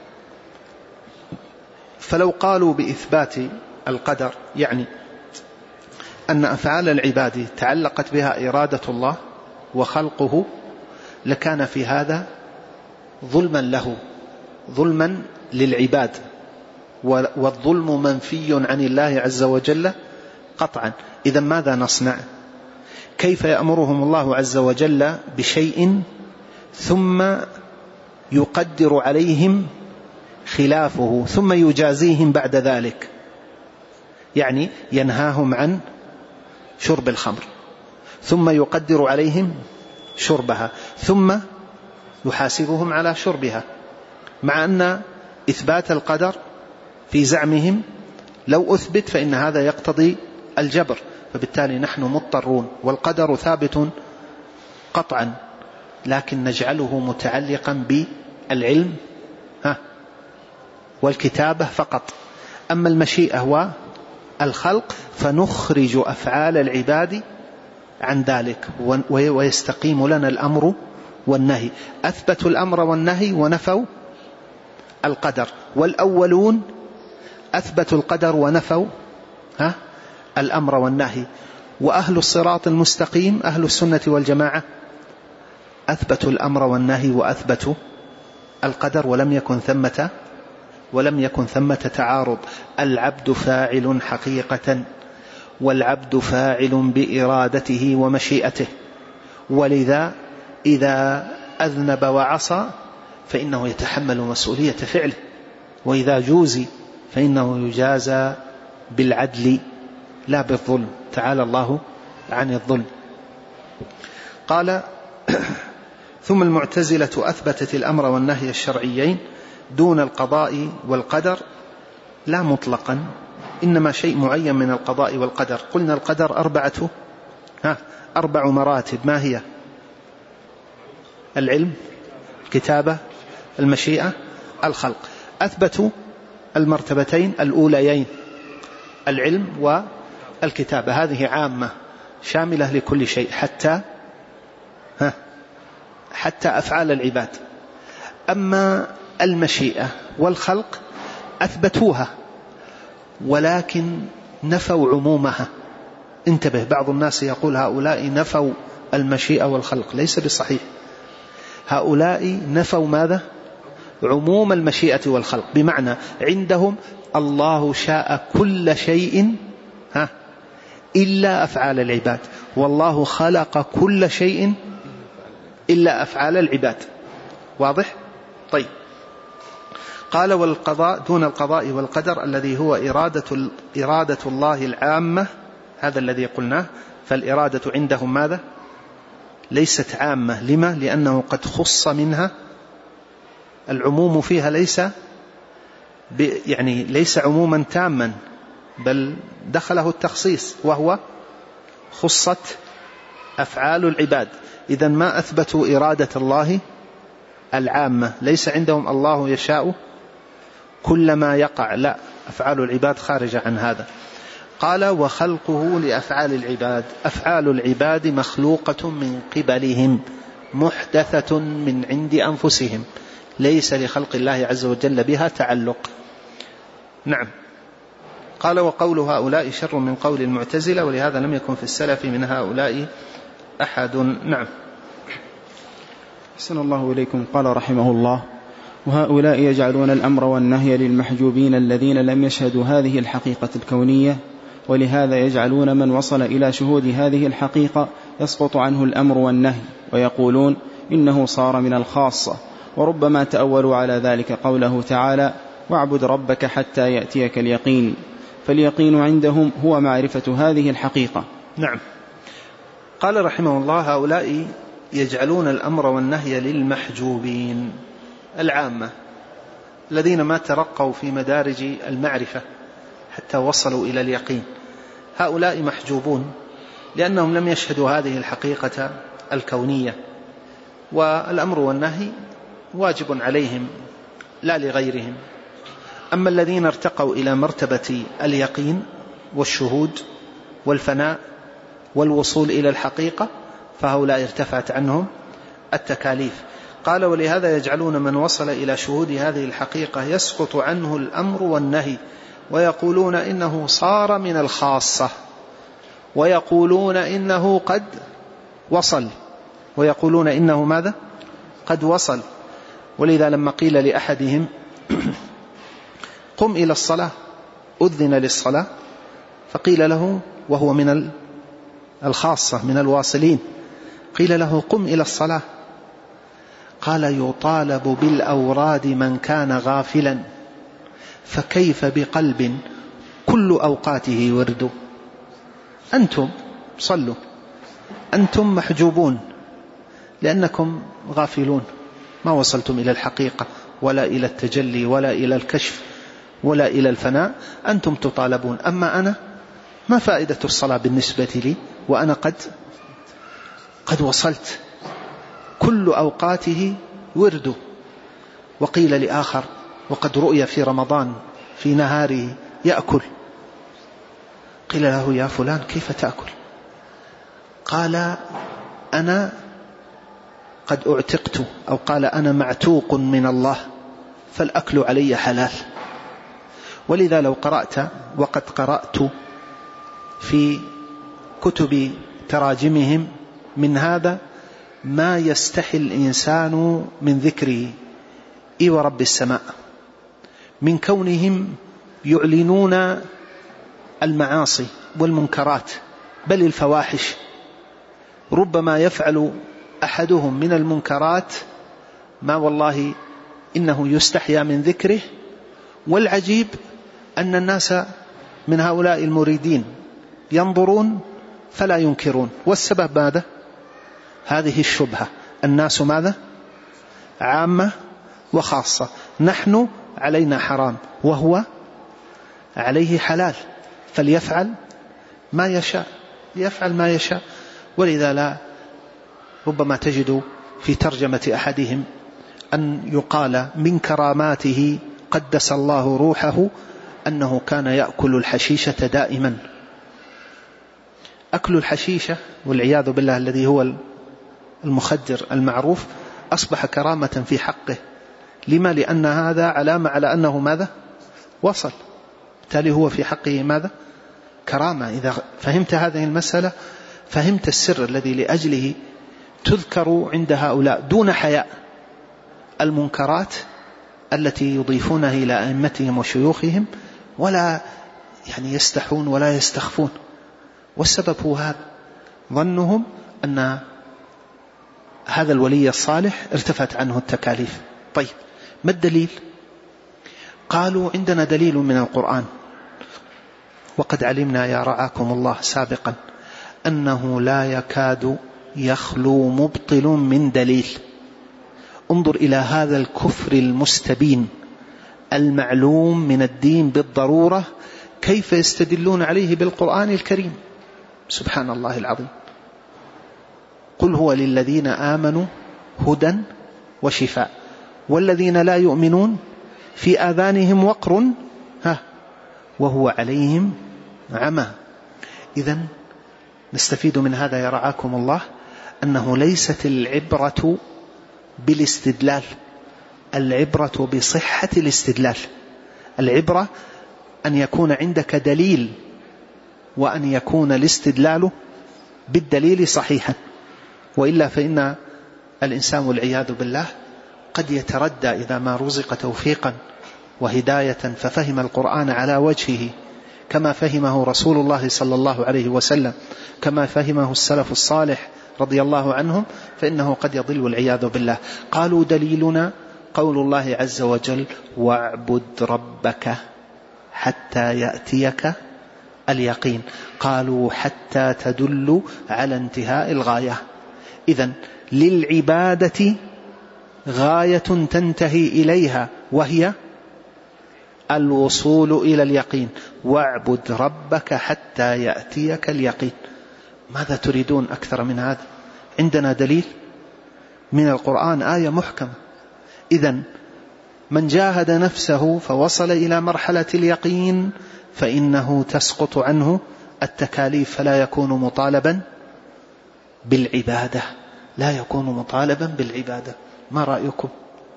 فلو قالوا بإثبات القدر يعني أن أفعال العباد تعلقت بها إرادة الله وخلقه، لكان في هذا ظلما له، ظلما للعباد، والظلم منفي عن الله عز وجل قطعا. إذا ماذا نصنع؟ كيف يأمرهم الله عز وجل بشيء ثم يقدر عليهم خلافه ثم يجازيهم بعد ذلك؟ يعني ينهاهم عن شرب الخمر ثم يقدر عليهم شربها ثم يحاسبهم على شربها، مع أن إثبات القدر في زعمهم لو أثبت فإن هذا يقتضي الجبر، فبالتالي نحن مضطرون، والقدر ثابت قطعا، لكن نجعله متعلقا بالعلم والكتابة فقط. أما المشيئة والخلق فنخرج أفعال العباد عن ذلك، ويستقيم لنا الأمر والنهي. أثبتوا الأمر والنهي ونفوا القدر، والأولون أثبتوا القدر ونفوا الأمر والنهي. وأهل الصراط المستقيم أهل السنة والجماعة أثبتوا الأمر والنهي وأثبتوا القدر، ولم يكن ثمة تعارض. العبد فاعل حقيقة، والعبد فاعل بإرادته ومشيئته، ولذا إذا أذنب وعصى فإنه يتحمل مسؤولية فعله، وإذا جوزي فإنه يجازى بالعدل لا بالظلم. تعالى الله عن الظلم. قال ثم المعتزلة أثبتت الأمر والنهي الشرعيين دون القضاء والقدر، لا مطلقا، إنما شيء معين من القضاء والقدر. قلنا القدر أربع مراتب، ما هي؟ العلم، الكتابة، المشيئة، الخلق. أثبتوا المرتبتين الأوليين، العلم والكتابة، هذه عامة شاملة لكل شيء حتى أفعال العباد. أما المشيئة والخلق أثبتوها ولكن نفوا عمومها. انتبه، بعض الناس يقول هؤلاء نفوا المشيئة والخلق، ليس بصحيح. هؤلاء نفوا ماذا؟ عموم المشيئة والخلق، بمعنى عندهم الله شاء كل شيء إلا أفعال العباد، والله خلق كل شيء إلا أفعال العباد. واضح؟ طيب. قال والقضاء دون القضاء والقدر الذي هو إرادة الله العامة، هذا الذي قلناه. فالإرادة عندهم ماذا؟ ليست عامة. لما؟ لأنه قد خص منها العموم فيها، ليس عموما تاما، بل دخله التخصيص، وهو خصت أفعال العباد. إذن ما أثبتوا إرادة الله العامة، ليس عندهم الله يشاء كل ما يقع، لا، أفعال العباد خارجة عن هذا. قال وخلقه لأفعال العباد، أفعال العباد مخلوقة من قبلهم محدثة من عند أنفسهم، ليس لخلق الله عز وجل بها تعلق. نعم. قال وقول هؤلاء شر من قول المعتزلة، ولهذا لم يكن في السلف من هؤلاء أحد. نعم. أحسن الله إليكم. قال رحمه الله وهؤلاء يجعلون الأمر والنهي للمحجوبين الذين لم يشهدوا هذه الحقيقة الكونية، ولهذا يجعلون من وصل إلى شهود هذه الحقيقة يسقط عنه الأمر والنهي، ويقولون إنه صار من الخاصة. وربما تأولوا على ذلك قوله تعالى واعبد ربك حتى يأتيك اليقين، فاليقين عندهم هو معرفة هذه الحقيقة. نعم. قال رحمه الله هؤلاء يجعلون الأمر والنهي للمحجوبين العامة، الذين ما ترقوا في مدارج المعرفة حتى وصلوا إلى اليقين. هؤلاء محجوبون لأنهم لم يشهدوا هذه الحقيقة الكونية، والأمر والنهي واجب عليهم لا لغيرهم. أما الذين ارتقوا إلى مرتبة اليقين والشهود والفناء والوصول إلى الحقيقة فهؤلاء ارتفعت عنهم التكاليف. قال: ولهذا يجعلون من وصل إلى شهود هذه الحقيقة يسقط عنه الأمر والنهي، ويقولون إنه صار من الخاصة، ويقولون إنه قد وصل، ويقولون إنه ماذا؟ قد وصل. ولذا لما قيل لأحدهم قم إلى الصلاة، أذن للصلاة، فقيل له وهو من الخاصة من الواصلين، قيل له قم إلى الصلاة، قال: يطالب بالأوراد من كان غافلا، فكيف بقلب كل أوقاته ورد؟ أنتم صلوا، أنتم محجوبون لأنكم غافلون، ما وصلتم إلى الحقيقة ولا إلى التجلي ولا إلى الكشف ولا إلى الفناء، أنتم تطالبون. أما أنا ما فائدة الصلاة بالنسبة لي وأنا قد وصلت، كل أوقاته ورد. وقيل لآخر وقد رؤي في رمضان في نهاره يأكل، قيل له: يا فلان كيف تأكل؟ قال: أنا قد أعتقت، أو قال: أنا معتوق من الله، فالأكل علي حلال. ولذا لو قرأت، وقد قرأت في كتب تراجمهم من هذا ما يستحي الإنسان من ذكره ورب السماء، من كونهم يعلنون المعاصي والمنكرات بل الفواحش. ربما يفعل أحدهم من المنكرات ما والله إنه يستحيا من ذكره، والعجيب أن الناس من هؤلاء المريدين ينظرون فلا ينكرون. والسبب ماذا؟ هذه الشبهة. الناس ماذا؟ عامة وخاصة، نحن علينا حرام وهو عليه حلال، فليفعل ما يشاء، ليفعل ما يشاء. ولذا لا ربما تجد في ترجمة أحدهم أن يقال من كراماته قدس الله روحه أنه كان يأكل الحشيشة دائما. أكل الحشيشة والعياذ بالله الذي هو المخدر المعروف أصبح كرامة في حقه. لما؟ لأن هذا علامة على أنه ماذا؟ وصل، بالتالي هو في حقه ماذا؟ كرامة. إذا فهمت هذه المسألة فهمت السر الذي لأجله تذكر عند هؤلاء دون حياء المنكرات التي يضيفونها إلى أئمتهم وشيوخهم، ولا يستحون ولا يستخفون. والسبب هو هذا، ظنهم أن هذا الولي الصالح ارتفعت عنه التكاليف. طيب، ما الدليل؟ قالوا عندنا دليل من القرآن، وقد علمنا يا رعاكم الله سابقا أنه لا يكاد يخلو مبطل من دليل. انظر إلى هذا الكفر المستبين المعلوم من الدين بالضرورة، كيف يستدلون عليه بالقرآن الكريم. سبحان الله العظيم. قل هو للذين آمنوا هدى وشفاء، والذين لا يؤمنون في آذانهم وقر وهو عليهم عمى. إذن نستفيد من هذا يا رعاكم الله أنه ليست العبرة بالاستدلال، العبرة بصحة الاستدلال. العبرة أن يكون عندك دليل، وأن يكون الاستدلال بالدليل صحيحا، وإلا فإن الإنسان والعياذ بالله قد يتردى إذا ما رزق توفيقا وهداية ففهم القرآن على وجهه كما فهمه رسول الله صلى الله عليه وسلم، كما فهمه السلف الصالح رضي الله عنهم، فإنه قد يضل والعياذ بالله. قالوا دليلنا قول الله عز وجل: واعبد ربك حتى يأتيك اليقين. قالوا حتى تدل على انتهاء الغاية. إذن للعبادة غاية تنتهي إليها، وهي الوصول إلى اليقين. واعبد ربك حتى يأتيك اليقين. ماذا تريدون أكثر من هذا؟ عندنا دليل من القرآن، آية محكمة. إذن من جاهد نفسه فوصل إلى مرحلة اليقين فإنه تسقط عنه التكاليف، فلا يكون مطالبا بالعبادة، لا يكون مطالبا بالعبادة. ما رأيكم؟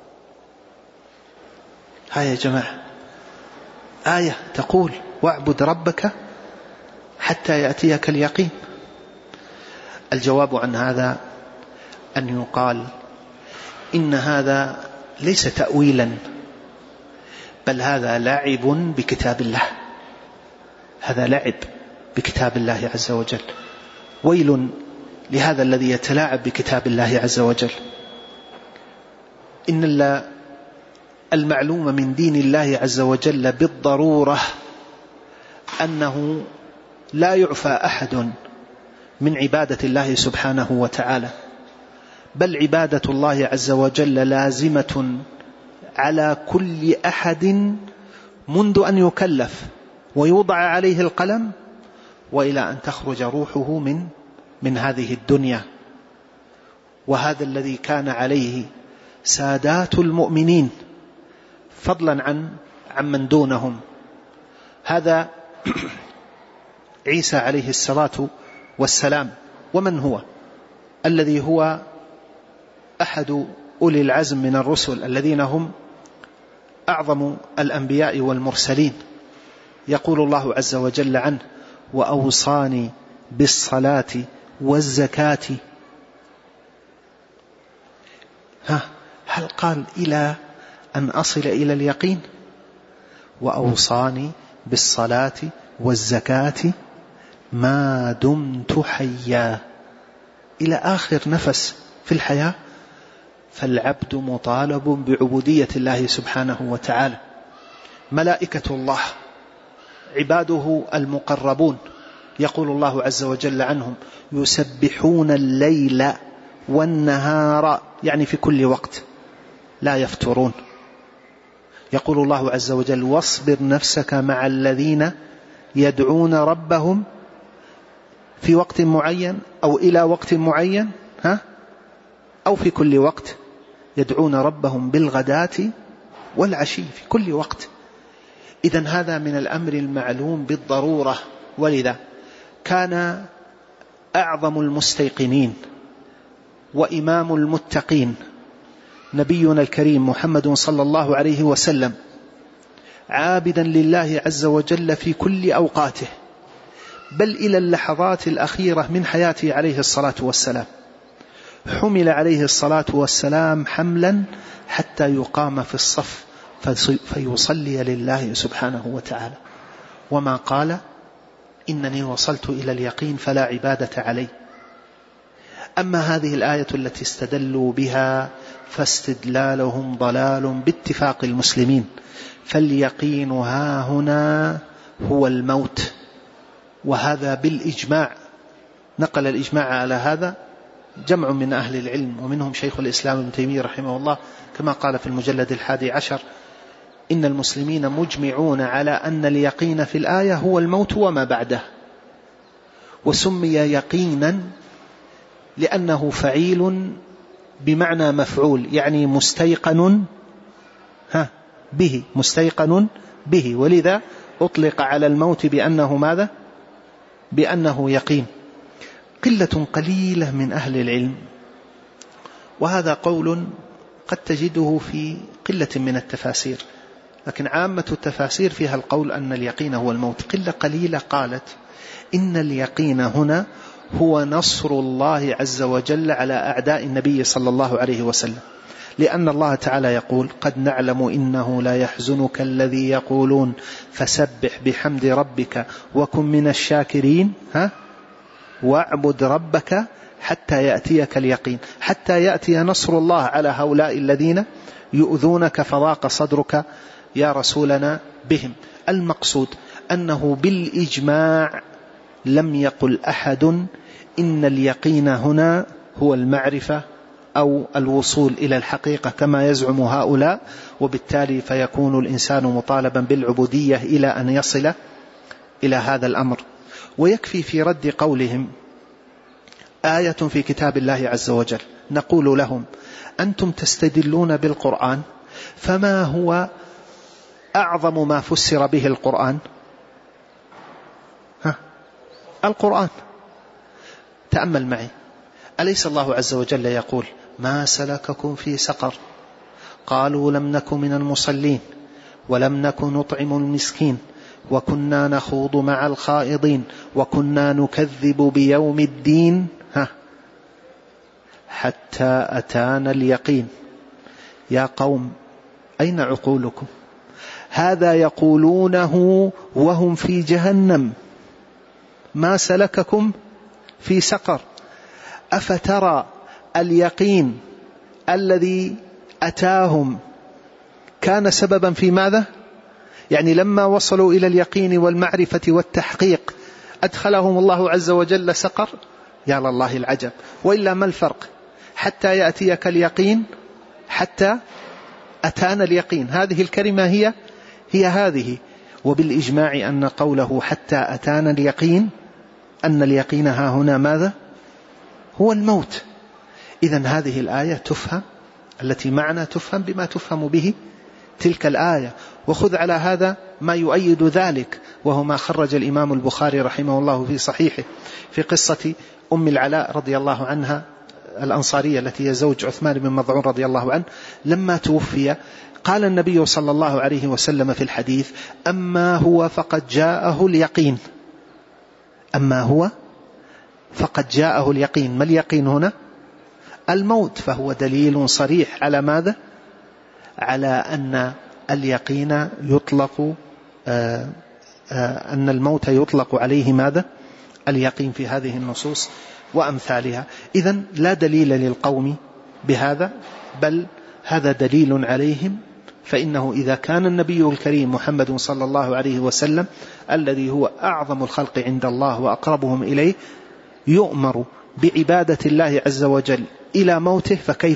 هاي يا جماعة آية تقول واعبد ربك حتى يأتيك اليقين. الجواب عن هذا أن يقال إن هذا ليس تأويلا، بل هذا لعب بكتاب الله، هذا لعب بكتاب الله عز وجل. ويل لهذا الذي يتلاعب بكتاب الله عز وجل. إن المعلوم من دين الله عز وجل بالضرورة أنه لا يعفى أحد من عبادة الله سبحانه وتعالى، بل عبادة الله عز وجل لازمة على كل أحد منذ أن يكلف ويوضع عليه القلم وإلى أن تخرج روحه من هذه الدنيا. وهذا الذي كان عليه سادات المؤمنين فضلا عن من دونهم. هذا عيسى عليه الصلاة والسلام. ومن هو؟ الذي هو أحد أولي العزم من الرسل الذين هم أعظم الأنبياء والمرسلين. يقول الله عز وجل عنه: وأوصاني بالصلاة والزكاة. هل قال إلى أن أصل إلى اليقين؟ وأوصاني بالصلاة والزكاة ما دمت حيا، إلى آخر نفس في الحياة. فالعبد مطالب بعبودية الله سبحانه وتعالى. ملائكة الله عباده المقربون يقول الله عز وجل عنهم: يسبحون الليل والنهار، يعني في كل وقت لا يفترون. يقول الله عز وجل: واصبر نفسك مع الذين يدعون ربهم في وقت معين أو إلى وقت معين، أو في كل وقت، يدعون ربهم بالغداة والعشي، في كل وقت. إذن هذا من الأمر المعلوم بالضرورة. ولذا كان أعظم المستيقنين وإمام المتقين نبينا الكريم محمد صلى الله عليه وسلم عابدا لله عز وجل في كل أوقاته، بل إلى اللحظات الأخيرة من حياته عليه الصلاة والسلام. حمل عليه الصلاة والسلام حملا حتى يقام في الصف فيصلي لله سبحانه وتعالى، وما قال: إنني وصلت إلى اليقين فلا عبادة علي. أما هذه الآية التي استدلوا بها فاستدلالهم ضلال باتفاق المسلمين. فاليقين ها هنا هو الموت، وهذا بالإجماع. نقل الإجماع على هذا جمع من أهل العلم، ومنهم شيخ الإسلام ابن تيمية رحمه الله، كما قال في المجلد 11: إن المسلمين مجمعون على أن اليقين في الآية هو الموت وما بعده. وسمي يقينا لأنه فعيل بمعنى مفعول، يعني مستيقن به، مستيقن به، ولذا أطلق على الموت بأنه ماذا؟ بأنه يقين. قلة قليلة من أهل العلم، وهذا قول قد تجده في قلة من التفاسير، لكن عامة التفاسير فيها القول أن اليقين هو الموت. قلة قليلة قالت إن اليقين هنا هو نصر الله عز وجل على أعداء النبي صلى الله عليه وسلم، لأن الله تعالى يقول: قد نعلم إنه لا يحزنك الذي يقولون فسبح بحمد ربك وكن من الشاكرين واعبد ربك حتى يأتيك اليقين، حتى يأتي نصر الله على هؤلاء الذين يؤذونك فضاق صدرك يا رسولنا بهم. المقصود أنه بالإجماع لم يقل أحد إن اليقين هنا هو المعرفة أو الوصول إلى الحقيقة كما يزعم هؤلاء، وبالتالي فيكون الإنسان مطالبا بالعبودية إلى أن يصل إلى هذا الأمر. ويكفي في رد قولهم آية في كتاب الله عز وجل نقول لهم أنتم تستدلون بالقرآن، فما هو أعظم ما فسر به القرآن؟ القرآن. تأمل معي، أليس الله عز وجل يقول ما سلككم في سقر؟ قالوا لم نك من المصلين ولم نك نطعم المسكين وكنا نخوض مع الخائضين وكنا نكذب بيوم الدين حتى أتانا اليقين. يا قوم أين عقولكم؟ هذا يقولونه وهم في جهنم. ما سلككم في سقر؟ أفترى اليقين الذي أتاهم كان سببا في ماذا؟ يعني لما وصلوا إلى اليقين والمعرفة والتحقيق أدخلهم الله عز وجل سقر؟ يا لله العجب. وإلا ما الفرق؟ حتى يأتيك اليقين، حتى أتانا اليقين، هذه الكلمة هي هذه. وبالإجماع أن قوله حتى أتانا اليقين أن اليقين ها هنا ماذا؟ هو الموت. إذن هذه الآية تفهم، التي معنا تفهم بما تفهم به تلك الآية. وخذ على هذا ما يؤيد ذلك، وهو ما خرج الإمام البخاري رحمه الله في صحيحه في قصة أم العلاء رضي الله عنها الأنصارية التي هي زوج عثمان بن مظعون رضي الله عنه. لما توفي قال النبي صلى الله عليه وسلم في الحديث أما هو فقد جاءه اليقين. أما هو فقد جاءه اليقين. ما اليقين هنا؟ الموت. فهو دليل صريح على ماذا؟ على أن اليقين يطلق أن الموت يطلق عليه ماذا؟ اليقين في هذه النصوص وأمثالها. إذن لا دليل للقوم بهذا، بل هذا دليل عليهم. فإنه إذا كان النبي الكريم محمد صلى الله عليه وسلم الذي هو أعظم الخلق عند الله وأقربهم إليه يؤمر بعبادة الله عز وجل إلى موته،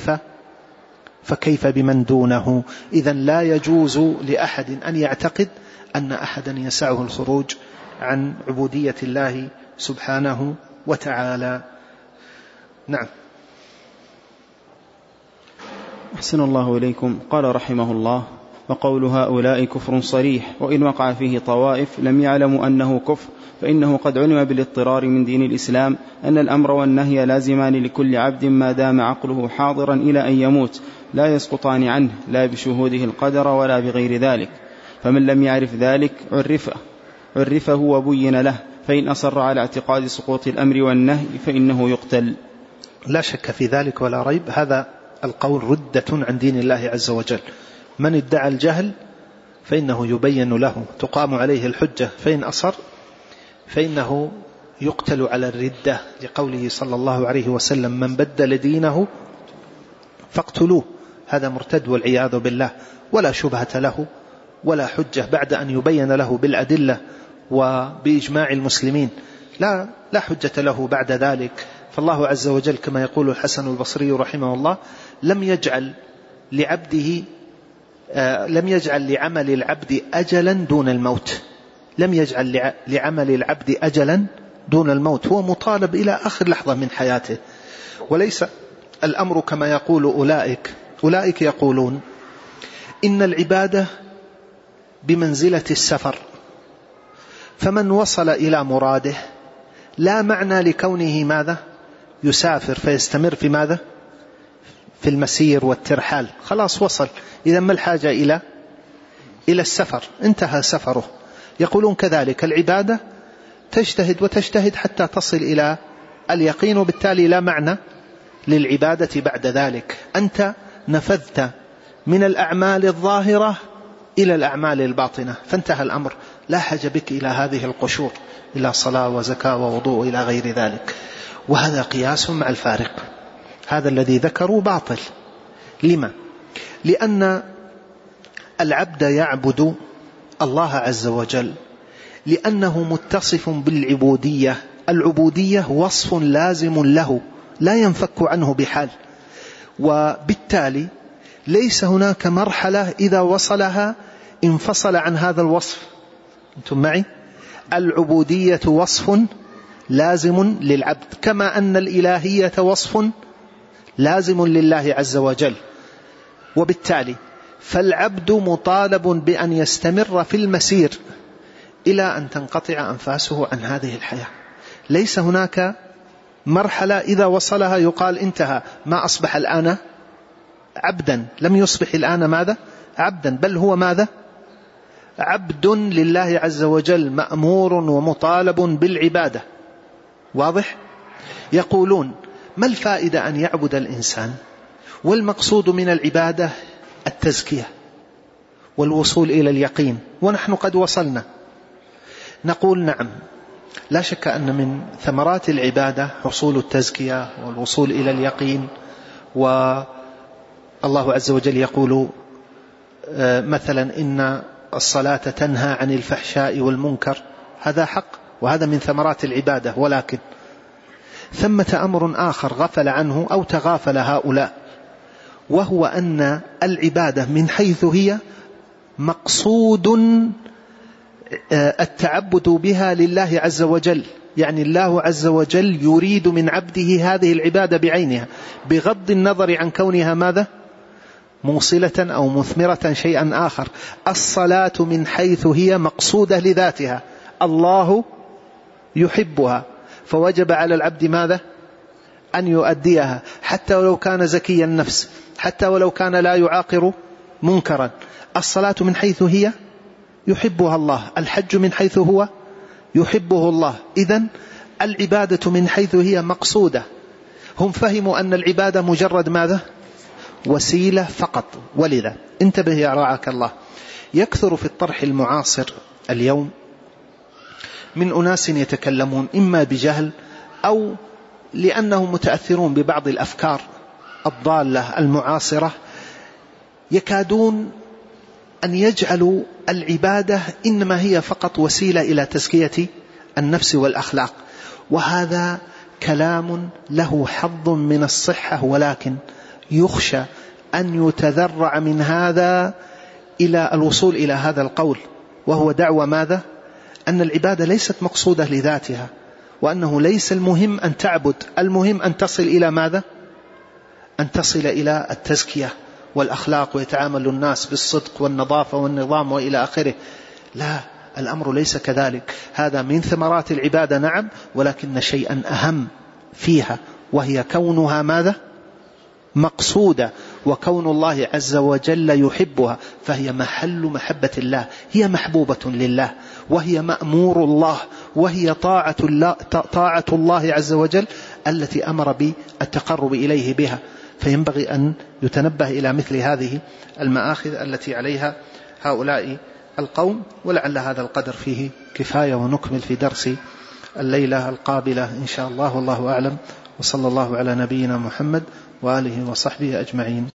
فكيف بمن دونه؟ إذن لا يجوز لأحد أن يعتقد أن أحدا يسعه الخروج عن عبودية الله سبحانه وتعالى. نعم. أحسن الله إليكم. قال رحمه الله: وقول هؤلاء كفر صريح، وإن وقع فيه طوائف لم يعلموا أنه كفر، فإنه قد علم بالاضطرار من دين الإسلام أن الأمر والنهي لازمان لكل عبد ما دام عقله حاضرا إلى أن يموت، لا يسقطان عنه لا بشهوده القدر ولا بغير ذلك. فمن لم يعرف ذلك عرفه وبين له، فإن أصر على اعتقاد سقوط الأمر والنهي فإنه يقتل. لا شك في ذلك ولا ريب. هذا القول ردة عن دين الله عز وجل. من ادعى الجهل فإنه يبين له، تقام عليه الحجة، فإن أصر فإنه يقتل على الردة، لقوله صلى الله عليه وسلم من بدل دينه فاقتلوه. هذا مرتد والعياذ بالله، ولا شبهة له ولا حجة بعد أن يبين له بالأدلة وبإجماع المسلمين، لا حجة له بعد ذلك. فالله عز وجل كما يقول الحسن البصري رحمه الله لم يجعل لعمل العبد أجلا دون الموت. لم يجعل لعمل العبد أجلا دون الموت، هو مطالب إلى آخر لحظة من حياته. وليس الأمر كما يقول أولئك يقولون إن العبادة بمنزلة السفر، فمن وصل إلى مراده لا معنى لكونه ماذا؟ يسافر فيستمر في ماذا؟ في المسير والترحال، خلاص وصل. إذا ما الحاجة إلى السفر؟ انتهى سفره. يقولون كذلك العبادة تجتهد وتجتهد حتى تصل إلى اليقين، وبالتالي لا معنى للعبادة بعد ذلك. أنت نفذت من الأعمال الظاهرة إلى الأعمال الباطنة، فانتهى الأمر، لا حاجة بك إلى هذه القشور، إلى صلاة وزكاة ووضوء إلى غير ذلك. وهذا قياس مع الفارق. هذا الذي ذكروا باطل. لما؟ لأن العبد يعبد الله عز وجل لأنه متصف بالعبودية. العبودية وصف لازم له لا ينفك عنه بحال، وبالتالي ليس هناك مرحلة إذا وصلها انفصل عن هذا الوصف. أنتم معي؟ العبودية وصف لازم للعبد، كما أن الإلهية وصف لازم لله عز وجل. وبالتالي فالعبد مطالب بأن يستمر في المسير إلى أن تنقطع أنفاسه عن هذه الحياة. ليس هناك مرحلة إذا وصلها يقال انتهى، ما أصبح الآن عبدا، لم يصبح الآن ماذا؟ عبدا، بل هو ماذا؟ عبد لله عز وجل، مأمور ومطالب بالعبادة. واضح؟ يقولون ما الفائدة أن يعبد الإنسان والمقصود من العبادة التزكية والوصول إلى اليقين، ونحن قد وصلنا؟ نقول نعم، لا شك أن من ثمرات العبادة حصول التزكية والوصول إلى اليقين. والله عز وجل يقول مثلا إن الصلاة تنهى عن الفحشاء والمنكر، هذا حق وهذا من ثمرات العبادة. ولكن ثمة أمر آخر غفل عنه أو تغافل هؤلاء، وهو أن العبادة من حيث هي مقصود التعبد بها لله عز وجل، يعني الله عز وجل يريد من عبده هذه العبادة بعينها، بغض النظر عن كونها ماذا؟ موصلة أو مثمرة شيئا آخر. الصلاة من حيث هي مقصودة لذاتها، الله يحبها، فوجب على العبد ماذا؟ أن يؤديها، حتى ولو كان زكي النفس، حتى ولو كان لا يعاقر منكرا. الصلاة من حيث هي يحبها الله، الحج من حيث هو يحبه الله. إذن العبادة من حيث هي مقصودة. هم فهموا أن العبادة مجرد ماذا؟ وسيلة فقط. ولذا انتبه يا رعاك الله، يكثر في الطرح المعاصر اليوم من أناس يتكلمون إما بجهل أو لأنهم متأثرون ببعض الأفكار الضالة المعاصرة، يكادون أن يجعلوا العبادة إنما هي فقط وسيلة إلى تزكية النفس والأخلاق. وهذا كلام له حظ من الصحة، ولكن يخشى أن يتذرع من هذا إلى الوصول إلى هذا القول، وهو دعوة ماذا؟ أن العبادة ليست مقصودة لذاتها، وأنه ليس المهم أن تعبد، المهم أن تصل إلى ماذا؟ أن تصل إلى التزكية والأخلاق، ويتعامل الناس بالصدق والنظافة والنظام وإلى آخره. لا، الأمر ليس كذلك. هذا من ثمرات العبادة نعم، ولكن شيئا أهم فيها، وهي كونها ماذا؟ مقصودة، وكون الله عز وجل يحبها، فهي محل محبة الله، هي محبوبة لله، وهي مأمور الله، وهي طاعة الله عز وجل التي أمر بالتقرب إليه بها. فينبغي أن يتنبه إلى مثل هذه المآخذ التي عليها هؤلاء القوم. ولعل هذا القدر فيه كفاية، ونكمل في درس الليلة القابلة إن شاء الله، والله أعلم، وصلى الله على نبينا محمد وآله وصحبه أجمعين.